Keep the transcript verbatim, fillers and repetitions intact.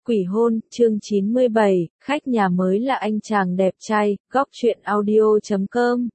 Quỷ hôn, chương chín mươi bảy, khách nhà mới là anh chàng đẹp trai, góc truyện audio chấm com.